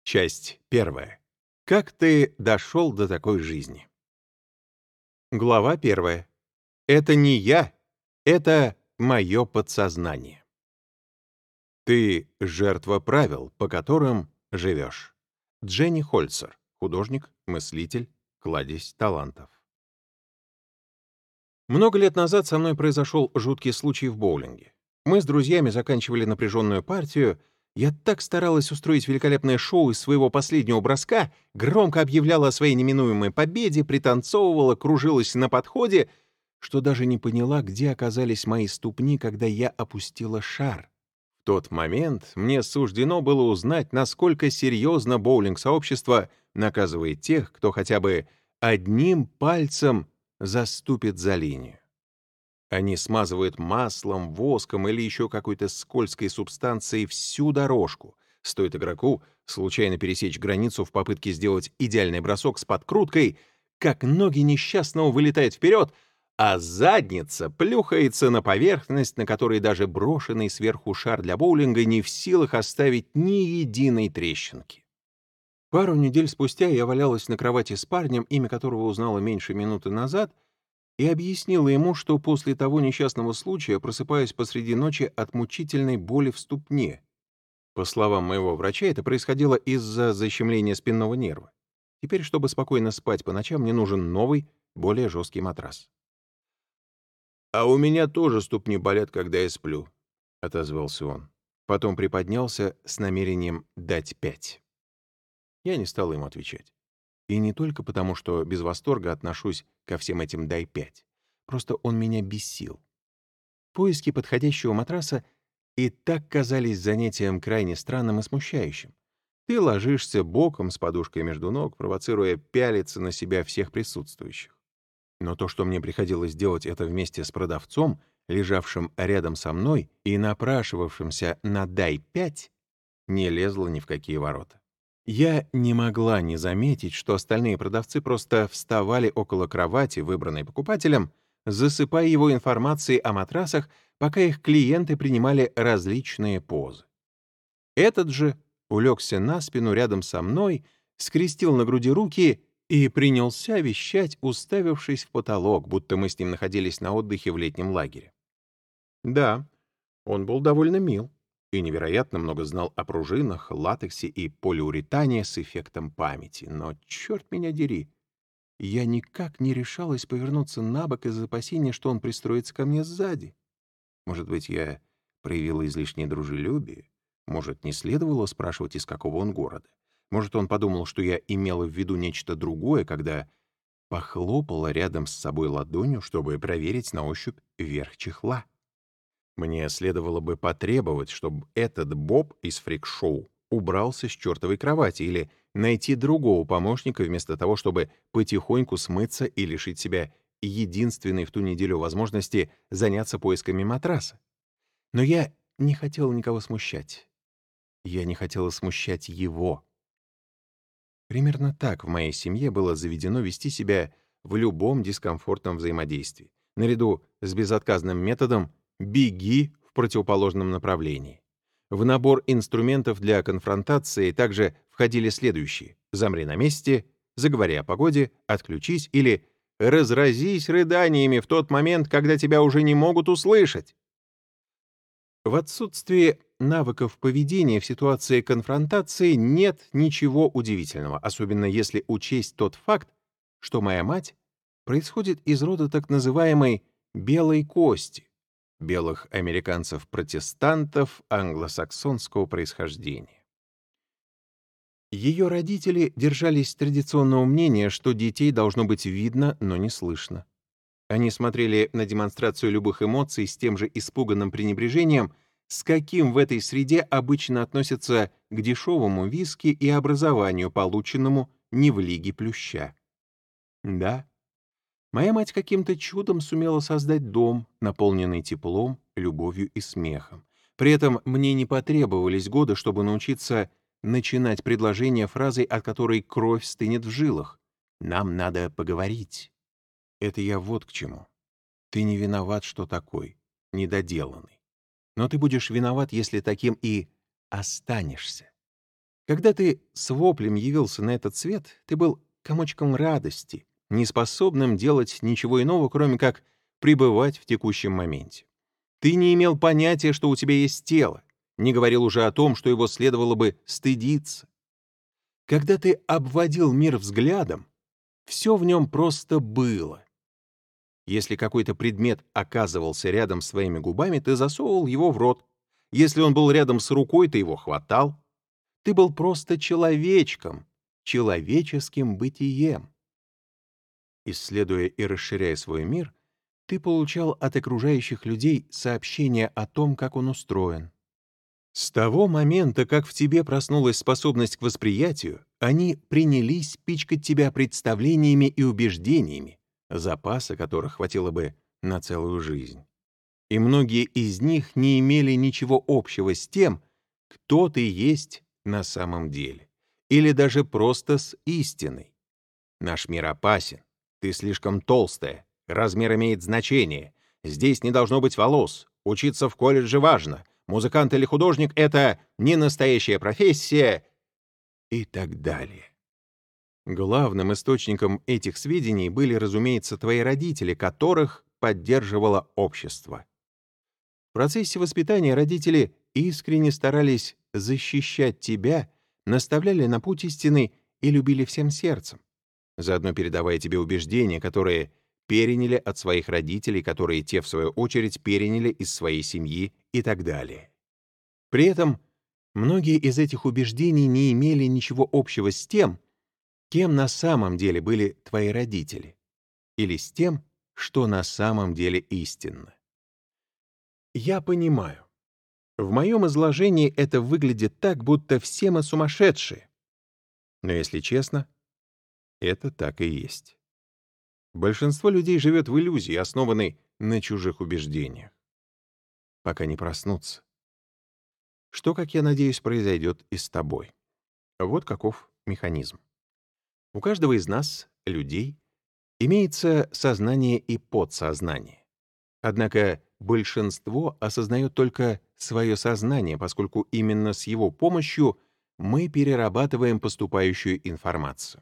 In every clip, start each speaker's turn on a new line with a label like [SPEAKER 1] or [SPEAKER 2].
[SPEAKER 1] Часть первая. Как ты дошел до такой жизни? Глава первая. Это не я, это мое подсознание. Ты жертва правил, по которым живешь. Дженни Хольцер, художник, мыслитель, кладезь талантов. Много лет назад со мной произошел жуткий случай в боулинге. Мы с друзьями заканчивали напряженную партию. Я так старалась устроить великолепное шоу из своего последнего броска, громко объявляла о своей неминуемой победе, пританцовывала, кружилась на подходе, что даже не поняла, где оказались мои ступни, когда я опустила шар. В тот момент мне суждено было узнать, насколько серьезно боулинг-сообщество наказывает тех, кто хотя бы одним пальцем заступит за линию. Они смазывают маслом, воском или еще какой-то скользкой субстанцией всю дорожку. Стоит игроку случайно пересечь границу в попытке сделать идеальный бросок с подкруткой, как ноги несчастного вылетают вперед, а задница плюхается на поверхность, на которой даже брошенный сверху шар для боулинга не в силах оставить ни единой трещинки. Пару недель спустя я валялась на кровати с парнем, имя которого узнала меньше минуты назад, и объяснила ему, что после того несчастного случая просыпаюсь посреди ночи от мучительной боли в ступне. По словам моего врача, это происходило из-за защемления спинного нерва. Теперь, чтобы спокойно спать по ночам, мне нужен новый, более жесткий матрас. «А у меня тоже ступни болят, когда я сплю», — отозвался он. Потом приподнялся с намерением дать 5. Я не стал ему отвечать. И не только потому, что без восторга отношусь ко всем этим «дай 5». Просто он меня бесил. Поиски подходящего матраса и так казались занятием крайне странным и смущающим. Ты ложишься боком с подушкой между ног, провоцируя пялиться на себя всех присутствующих. Но то, что мне приходилось делать это вместе с продавцом, лежавшим рядом со мной и напрашивавшимся на «дай 5», не лезло ни в какие ворота. Я не могла не заметить, что остальные продавцы просто вставали около кровати, выбранной покупателем, засыпая его информацией о матрасах, пока их клиенты принимали различные позы. Этот же улегся на спину рядом со мной, скрестил на груди руки и принялся вещать, уставившись в потолок, будто мы с ним находились на отдыхе в летнем лагере. Да, он был довольно мил и невероятно много знал о пружинах, латексе и полиуретане с эффектом памяти. Но, черт меня дери, я никак не решалась повернуться на бок из опасения, что он пристроится ко мне сзади. Может быть, я проявила излишнее дружелюбие? Может, не следовало спрашивать, из какого он города? Может, он подумал, что я имела в виду нечто другое, когда похлопала рядом с собой ладонью, чтобы проверить на ощупь верх чехла? Мне следовало бы потребовать, чтобы этот Боб из фрик-шоу убрался с чертовой кровати или найти другого помощника вместо того, чтобы потихоньку смыться и лишить себя единственной в ту неделю возможности заняться поисками матраса. Но я не хотела никого смущать. Я не хотела смущать его. Примерно так в моей семье было заведено вести себя в любом дискомфортном взаимодействии, наряду с безотказным методом «беги в противоположном направлении». В набор инструментов для конфронтации также входили следующие: «замри на месте», «заговори о погоде», «отключись» или «разразись рыданиями в тот момент, когда тебя уже не могут услышать». В отсутствии навыков поведения в ситуации конфронтации нет ничего удивительного, особенно если учесть тот факт, что моя мать происходит из рода так называемой «белой кости», белых американцев-протестантов англосаксонского происхождения. Ее родители держались традиционного мнения, что детей должно быть видно, но не слышно. Они смотрели на демонстрацию любых эмоций с тем же испуганным пренебрежением, с каким в этой среде обычно относятся к дешевому виски и образованию, полученному не в лиге плюща. Да, моя мать каким-то чудом сумела создать дом, наполненный теплом, любовью и смехом. При этом мне не потребовались годы, чтобы научиться начинать предложение фразой, от которой кровь стынет в жилах. «Нам надо поговорить». Это я вот к чему. Ты не виноват, что такой, недоделанный. Но ты будешь виноват, если таким и останешься. Когда ты с воплем явился на этот свет, ты был комочком радости, неспособным делать ничего иного, кроме как пребывать в текущем моменте. Ты не имел понятия, что у тебя есть тело, не говорил уже о том, что его следовало бы стыдиться. Когда ты обводил мир взглядом, все в нем просто было. Если какой-то предмет оказывался рядом с твоими губами, ты засовывал его в рот. Если он был рядом с рукой, ты его хватал. Ты был просто человечком, человеческим бытием. Исследуя и расширяя свой мир, ты получал от окружающих людей сообщения о том, как он устроен. С того момента, как в тебе проснулась способность к восприятию, они принялись пичкать тебя представлениями и убеждениями, запаса которых хватило бы на целую жизнь. И многие из них не имели ничего общего с тем, кто ты есть на самом деле, или даже просто с истиной. Наш мир опасен. Ты слишком толстая. Размер имеет значение. Здесь не должно быть волос. Учиться в колледже важно. Музыкант или художник — это не настоящая профессия. И так далее. Главным источником этих сведений были, разумеется, твои родители, которых поддерживало общество. В процессе воспитания родители искренне старались защищать тебя, наставляли на путь истины и любили всем сердцем, заодно передавая тебе убеждения, которые переняли от своих родителей, которые те, в свою очередь, переняли из своей семьи и так далее. При этом многие из этих убеждений не имели ничего общего с тем, кем на самом деле были твои родители, или с тем, что на самом деле истинно. Я понимаю. В моем изложении это выглядит так, будто все мы сумасшедшие. Но если честно, это так и есть. Большинство людей живет в иллюзии, основанной на чужих убеждениях, пока не проснутся. Что, как я надеюсь, произойдет и с тобой. Вот каков механизм. У каждого из нас, людей, имеется сознание и подсознание. Однако большинство осознает только свое сознание, поскольку именно с его помощью мы перерабатываем поступающую информацию.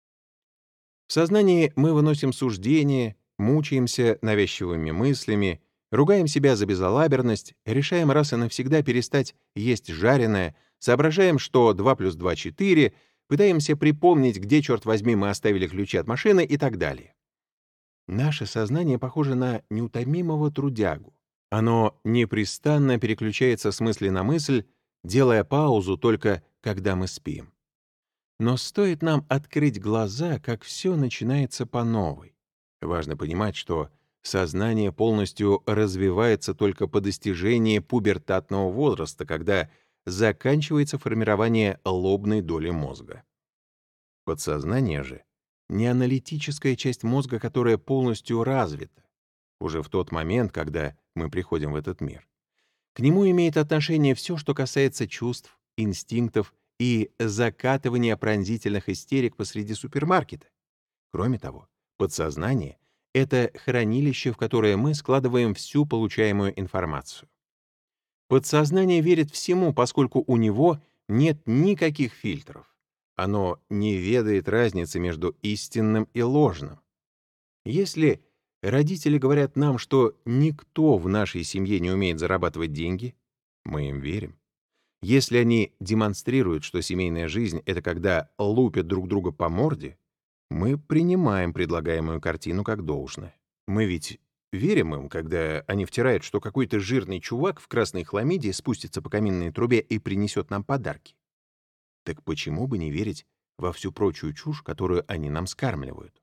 [SPEAKER 1] В сознании мы выносим суждения, мучаемся навязчивыми мыслями, ругаем себя за безалаберность, решаем раз и навсегда перестать есть жареное, соображаем, что 2 плюс 2 — 4, пытаемся припомнить, где, черт возьми, мы оставили ключи от машины и так далее. Наше сознание похоже на неутомимого трудягу. Оно непрестанно переключается с мысли на мысль, делая паузу только когда мы спим. Но стоит нам открыть глаза, как все начинается по новой. Важно понимать, что сознание полностью развивается только по достижении пубертатного возраста, когда заканчивается формирование лобной доли мозга. Подсознание же — не аналитическая часть мозга, которая полностью развита, уже в тот момент, когда мы приходим в этот мир. К нему имеет отношение все, что касается чувств, инстинктов и закатывания пронзительных истерик посреди супермаркета. Кроме того, подсознание — это хранилище, в которое мы складываем всю получаемую информацию. Подсознание верит всему, поскольку у него нет никаких фильтров. Оно не ведает разницы между истинным и ложным. Если родители говорят нам, что никто в нашей семье не умеет зарабатывать деньги, мы им верим. Если они демонстрируют, что семейная жизнь — это когда лупят друг друга по морде, мы принимаем предлагаемую картину как должное. Мы ведь верим им, когда они втирают, что какой-то жирный чувак в красной хламиде спустится по каминной трубе и принесет нам подарки. Так почему бы не верить во всю прочую чушь, которую они нам скармливают?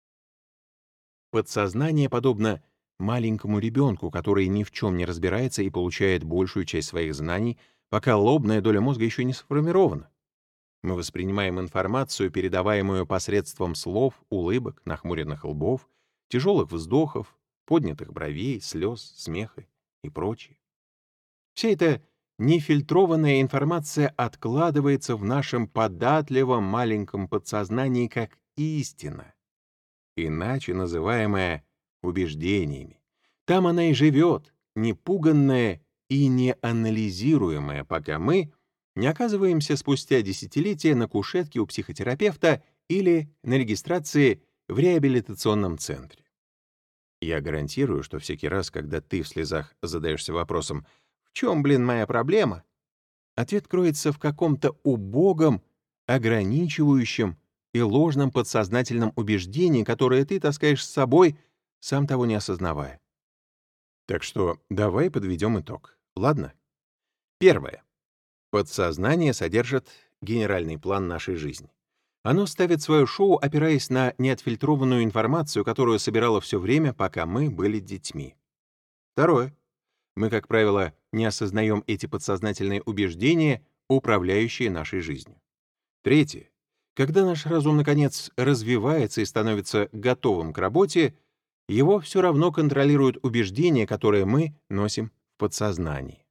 [SPEAKER 1] Подсознание подобно маленькому ребенку, который ни в чем не разбирается и получает большую часть своих знаний, пока лобная доля мозга еще не сформирована. Мы воспринимаем информацию, передаваемую посредством слов, улыбок, нахмуренных лбов, тяжелых вздохов, поднятых бровей, слез, смеха и прочее. Вся эта нефильтрованная информация откладывается в нашем податливом маленьком подсознании как истина, иначе называемая убеждениями. Там она и живет, непуганная и неанализируемая, пока мы не оказываемся спустя десятилетия на кушетке у психотерапевта или на регистрации в реабилитационном центре. Я гарантирую, что всякий раз, когда ты в слезах задаешься вопросом «В чем, блин, моя проблема?», ответ кроется в каком-то убогом, ограничивающем и ложном подсознательном убеждении, которое ты таскаешь с собой, сам того не осознавая. Так что давай подведем итог. Ладно? Первое. Подсознание содержит генеральный план нашей жизни. Оно ставит свое шоу, опираясь на неотфильтрованную информацию, которую собирало все время, пока мы были детьми. Второе. Мы, как правило, не осознаем эти подсознательные убеждения, управляющие нашей жизнью. Третье. Когда наш разум, наконец, развивается и становится готовым к работе, его все равно контролируют убеждения, которые мы носим в подсознании.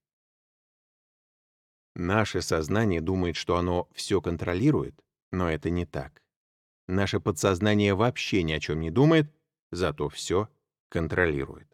[SPEAKER 1] Наше сознание думает, что оно все контролирует, но это не так. Наше подсознание вообще ни о чем не думает, зато все контролирует.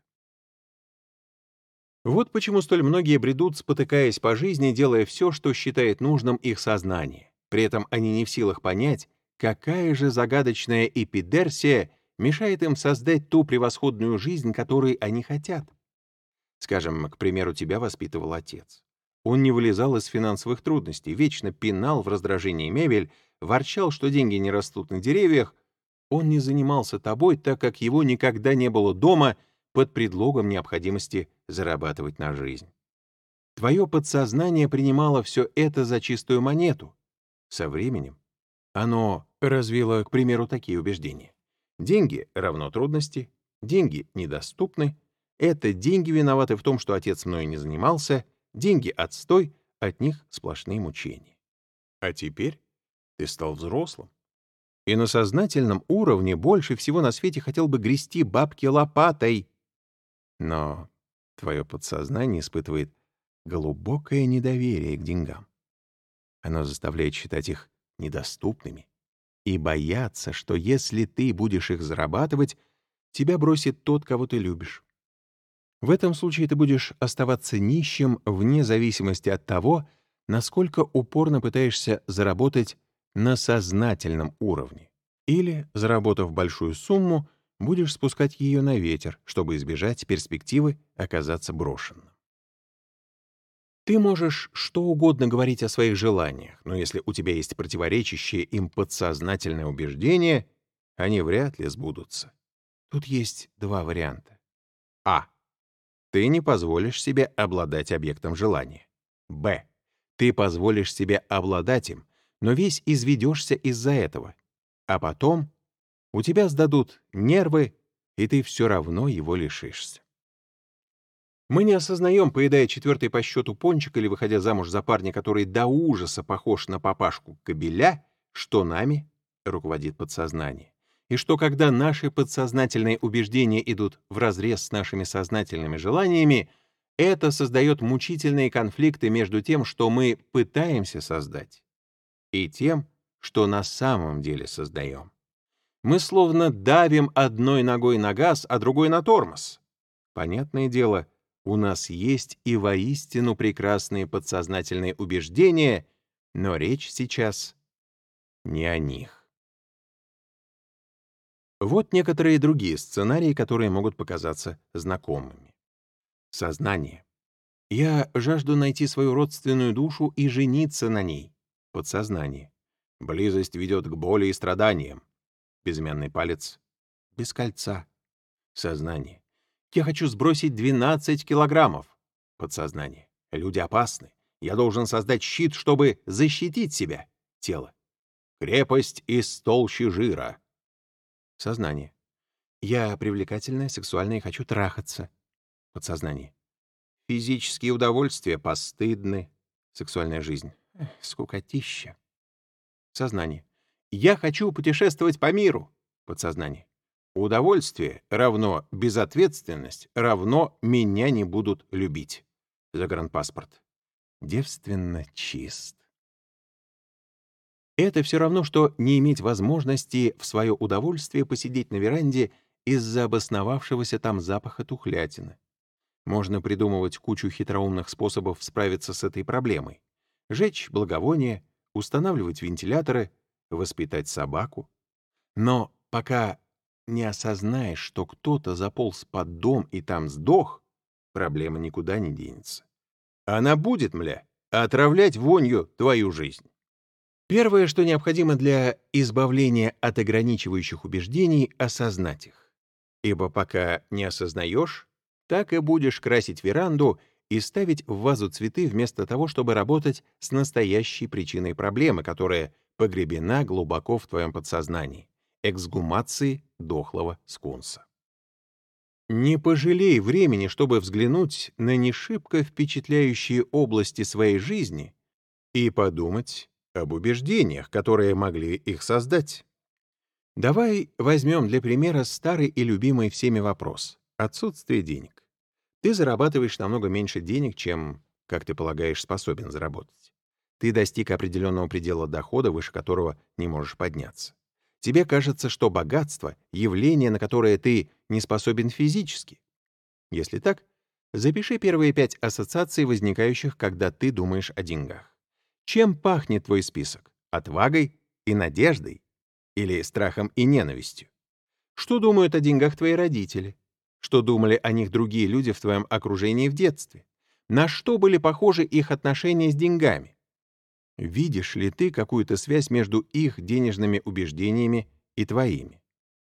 [SPEAKER 1] Вот почему столь многие бредут, спотыкаясь по жизни, делая все, что считает нужным их сознание. При этом они не в силах понять, какая же загадочная эпидерсия мешает им создать ту превосходную жизнь, которой они хотят. Скажем, к примеру, тебя воспитывал отец. Он не вылезал из финансовых трудностей, вечно пинал в раздражении мебель, ворчал, что деньги не растут на деревьях. Он не занимался тобой, так как его никогда не было дома под предлогом необходимости зарабатывать на жизнь. Твое подсознание принимало все это за чистую монету. Со временем оно развило, к примеру, такие убеждения. Деньги равно трудности, деньги недоступны, это деньги виноваты в том, что отец мною не занимался, деньги отстой, от них сплошные мучения. А теперь ты стал взрослым. И на сознательном уровне больше всего на свете хотел бы грести бабки лопатой. Но твое подсознание испытывает глубокое недоверие к деньгам. Оно заставляет считать их недоступными и бояться, что если ты будешь их зарабатывать, тебя бросит тот, кого ты любишь. В этом случае ты будешь оставаться нищим вне зависимости от того, насколько упорно пытаешься заработать на сознательном уровне. Или, заработав большую сумму, будешь спускать ее на ветер, чтобы избежать перспективы оказаться брошенным. Ты можешь что угодно говорить о своих желаниях, но если у тебя есть противоречащие им подсознательное убеждение, они вряд ли сбудутся. Тут есть два варианта. А. Ты не позволишь себе обладать объектом желания. Б. Ты позволишь себе обладать им, но весь изведешься из-за этого. А потом у тебя сдадут нервы, и ты все равно его лишишься. Мы не осознаем, поедая четвертый по счету пончик или выходя замуж за парня, который до ужаса похож на папашку кобеля, что нами руководит подсознание. И что когда наши подсознательные убеждения идут вразрез с нашими сознательными желаниями, это создает мучительные конфликты между тем, что мы пытаемся создать, и тем, что на самом деле создаем. Мы словно давим одной ногой на газ, а другой на тормоз. Понятное дело, у нас есть и воистину прекрасные подсознательные убеждения, но речь сейчас не о них. Вот некоторые другие сценарии, которые могут показаться знакомыми. Сознание. Я жажду найти свою родственную душу и жениться на ней. Подсознание. Близость ведет к боли и страданиям. Безымянный палец. Без кольца. Сознание. Я хочу сбросить 12 килограммов. Подсознание. Люди опасны. Я должен создать щит, чтобы защитить себя. Тело. Крепость из толщи жира. Сознание. Я привлекательная, сексуальная и хочу трахаться. Подсознание. Физические удовольствия постыдны. Сексуальная жизнь. Скукотища. Сознание. Я хочу путешествовать по миру. Подсознание. Удовольствие равно безответственность, равно меня не будут любить. Загранпаспорт. Девственно чист. Это все равно, что не иметь возможности в свое удовольствие посидеть на веранде из-за обосновавшегося там запаха тухлятины. Можно придумывать кучу хитроумных способов справиться с этой проблемой. жечь благовония, устанавливать вентиляторы, воспитать собаку. Но пока не осознаешь, что кто-то заполз под дом и там сдох, проблема никуда не денется. Она будет, мля, отравлять вонью твою жизнь. Первое, что необходимо для избавления от ограничивающих убеждений — осознать их. Ибо пока не осознаешь, так и будешь красить веранду и ставить в вазу цветы вместо того, чтобы работать с настоящей причиной проблемы, которая погребена глубоко в твоем подсознании — эксгумации дохлого скунса. Не пожалей времени, чтобы взглянуть на не шибко впечатляющие области своей жизни и подумать об убеждениях, которые могли их создать. Давай возьмем для примера старый и любимый всеми вопрос — отсутствие денег. Ты зарабатываешь намного меньше денег, чем, как ты полагаешь, способен заработать. Ты достиг определенного предела дохода, выше которого не можешь подняться. Тебе кажется, что богатство — явление, на которое ты не способен физически. Если так, запиши первые 5 ассоциаций, возникающих, когда ты думаешь о деньгах. Чем пахнет твой список? Отвагой и надеждой? Или страхом и ненавистью? Что думают о деньгах твои родители? Что думали о них другие люди в твоем окружении в детстве? На что были похожи их отношения с деньгами? Видишь ли ты какую-то связь между их денежными убеждениями и твоими?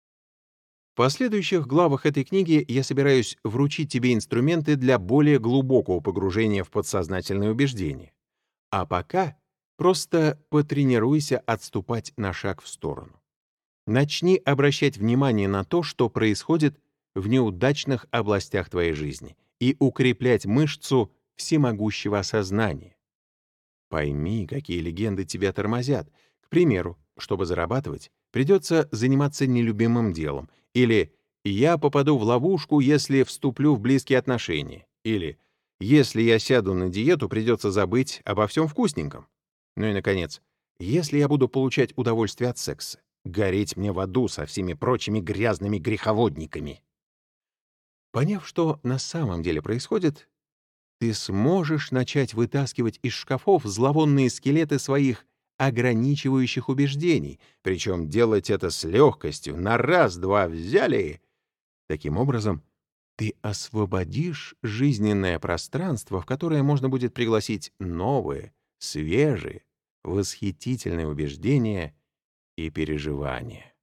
[SPEAKER 1] В последующих главах этой книги я собираюсь вручить тебе инструменты для более глубокого погружения в подсознательные убеждения. А пока просто потренируйся отступать на шаг в сторону. Начни обращать внимание на то, что происходит в неудачных областях твоей жизни, и укреплять мышцу всемогущего осознания. Пойми, какие легенды тебя тормозят. К примеру, чтобы зарабатывать, придется заниматься нелюбимым делом. Или «я попаду в ловушку, если вступлю в близкие отношения». Или «если я сяду на диету, придется забыть обо всем вкусненьком». Ну и, наконец, «если я буду получать удовольствие от секса, гореть мне в аду со всеми прочими грязными греховодниками». Поняв, что на самом деле происходит, ты сможешь начать вытаскивать из шкафов зловонные скелеты своих ограничивающих убеждений, причем делать это с легкостью, на раз-два взяли. Таким образом, ты освободишь жизненное пространство, в которое можно будет пригласить новые, свежие, восхитительные убеждения и переживания.